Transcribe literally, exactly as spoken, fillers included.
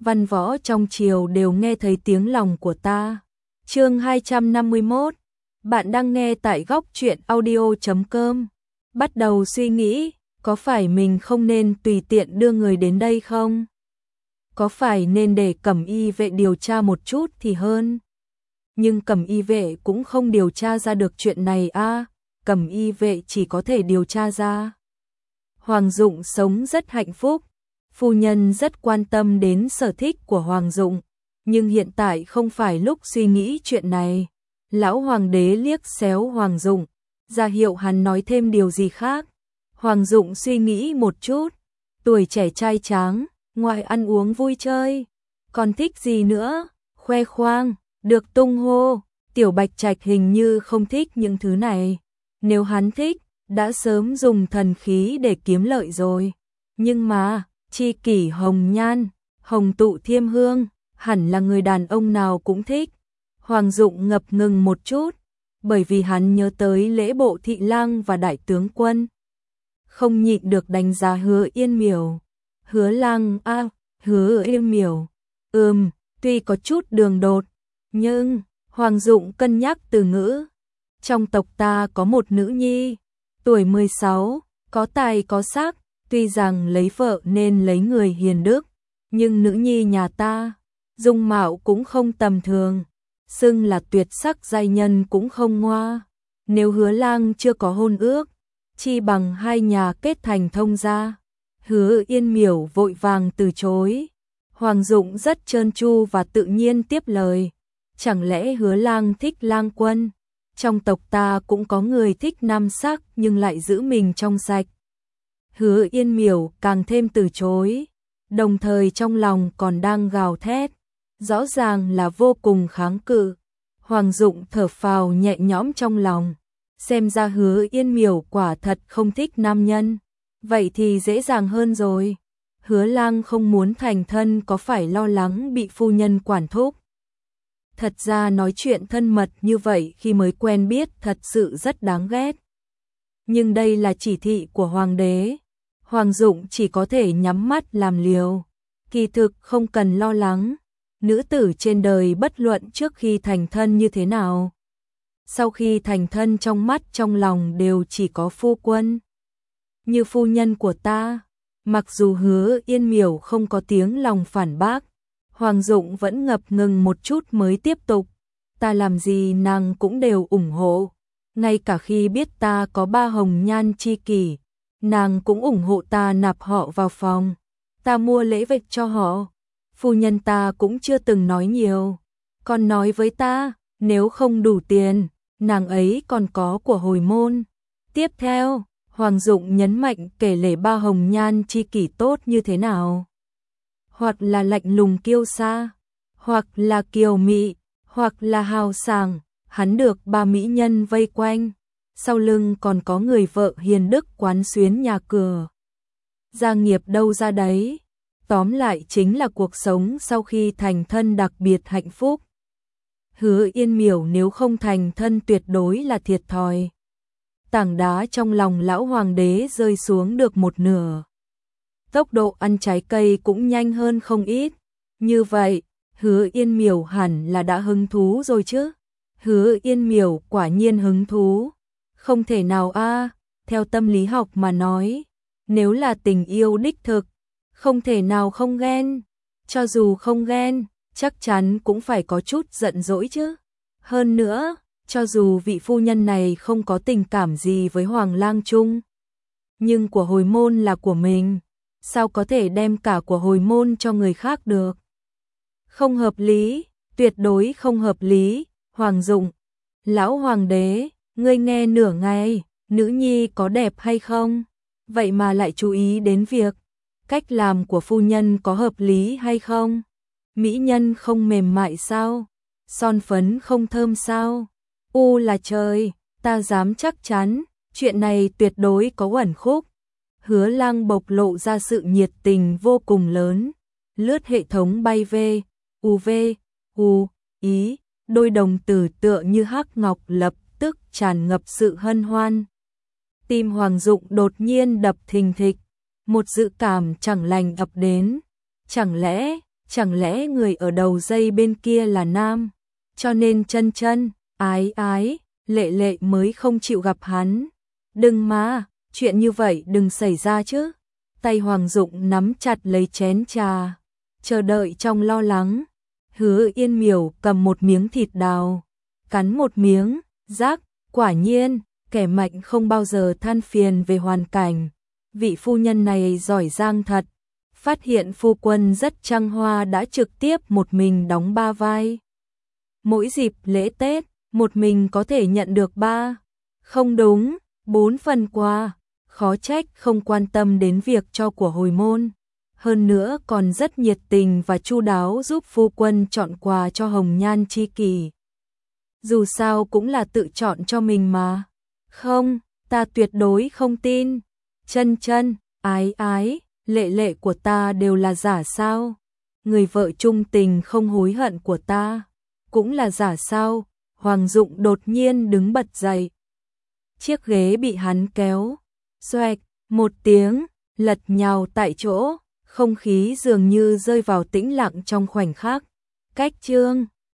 văn võ trong triều đều nghe thấy tiếng lòng của ta. Chương hai trăm năm mươi mốt. Bạn đang nghe tại góc truyện audio chấm com. Bắt đầu suy nghĩ, có phải mình không nên tùy tiện đưa người đến đây không? Có phải nên để Cẩm Y vệ điều tra một chút thì hơn? Nhưng Cẩm Y vệ cũng không điều tra ra được chuyện này a, à, Cẩm Y vệ chỉ có thể điều tra ra. Hoàng Dụng sống rất hạnh phúc, phu nhân rất quan tâm đến sở thích của Hoàng Dụng, nhưng hiện tại không phải lúc suy nghĩ chuyện này. Lão hoàng đế liếc xéo Hoàng Dụng, ra hiệu hắn nói thêm điều gì khác. Hoàng Dụng suy nghĩ một chút, tuổi trẻ trai tráng, ngoài ăn uống vui chơi, còn thích gì nữa? Khoe khoang, được tung hô. Tiểu Bạch Trạch hình như không thích những thứ này. Nếu hắn thích, đã sớm dùng thần khí để kiếm lợi rồi. Nhưng mà, tri kỷ hồng nhan, hồng tụ thiêm hương, hẳn là người đàn ông nào cũng thích. Hoàng Dụng ngập ngừng một chút, bởi vì hắn nhớ tới lễ bộ thị lang và đại tướng quân. Không nhịn được đánh giá Hứa Yên Miểu. Hứa lang a, à, Hứa Yên Miểu. Ừm, tuy có chút đường đột, nhưng Hoàng Dụng cân nhắc từ ngữ. Trong tộc ta có một nữ nhi, tuổi mười sáu, có tài có sắc, tuy rằng lấy vợ nên lấy người hiền đức, nhưng nữ nhi nhà ta, dung mạo cũng không tầm thường, xưng là tuyệt sắc giai nhân cũng không ngoa. Nếu Hứa lang chưa có hôn ước, chi bằng hai nhà kết thành thông gia. Hứa Yên Miểu vội vàng từ chối. Hoàng Dụng rất trơn tru và tự nhiên tiếp lời. Chẳng lẽ Hứa lang thích lang quân? Trong tộc ta cũng có người thích nam sắc nhưng lại giữ mình trong sạch. Hứa Yên Miểu càng thêm từ chối, đồng thời trong lòng còn đang gào thét, rõ ràng là vô cùng kháng cự. Hoàng Dụng thở phào nhẹ nhõm trong lòng, xem ra Hứa Yên Miểu quả thật không thích nam nhân, vậy thì dễ dàng hơn rồi. Hứa lang không muốn thành thân có phải lo lắng bị phu nhân quản thúc? Thật ra nói chuyện thân mật như vậy khi mới quen biết thật sự rất đáng ghét. Nhưng đây là chỉ thị của hoàng đế, Hoàng Dụng chỉ có thể nhắm mắt làm liều. Kỳ thực không cần lo lắng, nữ tử trên đời bất luận trước khi thành thân như thế nào, sau khi thành thân trong mắt trong lòng đều chỉ có phu quân. Như phu nhân của ta. Mặc dù Hứa Yên Miểu không có tiếng lòng phản bác, Hoàng Dụng vẫn ngập ngừng một chút mới tiếp tục. Ta làm gì nàng cũng đều ủng hộ, ngay cả khi biết ta có ba hồng nhan chi kỷ, nàng cũng ủng hộ ta nạp họ vào phòng. Ta mua lễ vật cho họ, phu nhân ta cũng chưa từng nói nhiều, còn nói với ta, nếu không đủ tiền, nàng ấy còn có của hồi môn. Tiếp theo, Hoàng Dụng nhấn mạnh kể lể ba hồng nhan chi kỷ tốt như thế nào. Hoặc là lạnh lùng kiêu sa, hoặc là kiều mị, hoặc là hào sảng. Hắn được ba mỹ nhân vây quanh, sau lưng còn có người vợ hiền đức quán xuyến nhà cửa. Gia nghiệp đâu ra đấy. Tóm lại chính là cuộc sống sau khi thành thân đặc biệt hạnh phúc. Hứa Yên Miểu nếu không thành thân tuyệt đối là thiệt thòi. Tảng đá trong lòng lão hoàng đế rơi xuống được một nửa. Tốc độ ăn trái cây cũng nhanh hơn không ít. Như vậy, Hứa Yên Miểu hẳn là đã hứng thú rồi chứ. Hứa Yên Miểu quả nhiên hứng thú. Không thể nào a, à, theo tâm lý học mà nói, nếu là tình yêu đích thực, không thể nào không ghen. Cho dù không ghen, chắc chắn cũng phải có chút giận dỗi chứ. Hơn nữa, cho dù vị phu nhân này không có tình cảm gì với Hoàng Lang Trung, nhưng của hồi môn là của mình, sao có thể đem cả của hồi môn cho người khác được? Không hợp lý, tuyệt đối không hợp lý. Hoàng Dụng, lão hoàng đế, ngươi nghe nửa ngày, nữ nhi có đẹp hay không? Vậy mà lại chú ý đến việc cách làm của phu nhân có hợp lý hay không? Mỹ nhân không mềm mại sao? Son phấn không thơm sao? U là trời, ta dám chắc chắn, chuyện này tuyệt đối có uẩn khúc. Hứa Lang bộc lộ ra sự nhiệt tình vô cùng lớn, lướt hệ thống bay về, u vê, u, ý, đôi đồng tử tựa như hắc ngọc lập tức tràn ngập sự hân hoan. Tim Hoàng Dụng đột nhiên đập thình thịch, một dự cảm chẳng lành ập đến. Chẳng lẽ, chẳng lẽ người ở đầu dây bên kia là nam, cho nên chân chân, ái ái, lệ lệ mới không chịu gặp hắn. Đừng mà, chuyện như vậy đừng xảy ra chứ. Tay Hoàng Dụng nắm chặt lấy chén trà, chờ đợi trong lo lắng. Hứa Yên Miểu cầm một miếng thịt đào, cắn một miếng, rắc, quả nhiên, kẻ mạnh không bao giờ than phiền về hoàn cảnh. Vị phu nhân này giỏi giang thật. Phát hiện phu quân rất trăng hoa đã trực tiếp một mình đóng ba vai. Mỗi dịp lễ Tết, một mình có thể nhận được ba, không đúng, bốn phần quà. Khó trách không quan tâm đến việc cho của hồi môn. Hơn nữa còn rất nhiệt tình và chu đáo giúp phu quân chọn quà cho hồng nhan chi kỷ. Dù sao cũng là tự chọn cho mình mà. Không, ta tuyệt đối không tin. Chân chân, ái ái, lệ lệ của ta đều là giả sao? Người vợ trung tình không hối hận của ta cũng là giả sao? Hoàng Dụng đột nhiên đứng bật dậy. Chiếc ghế bị hắn kéo, xoẹt, một tiếng, lật nhào tại chỗ, không khí dường như rơi vào tĩnh lặng trong khoảnh khắc. Cách chương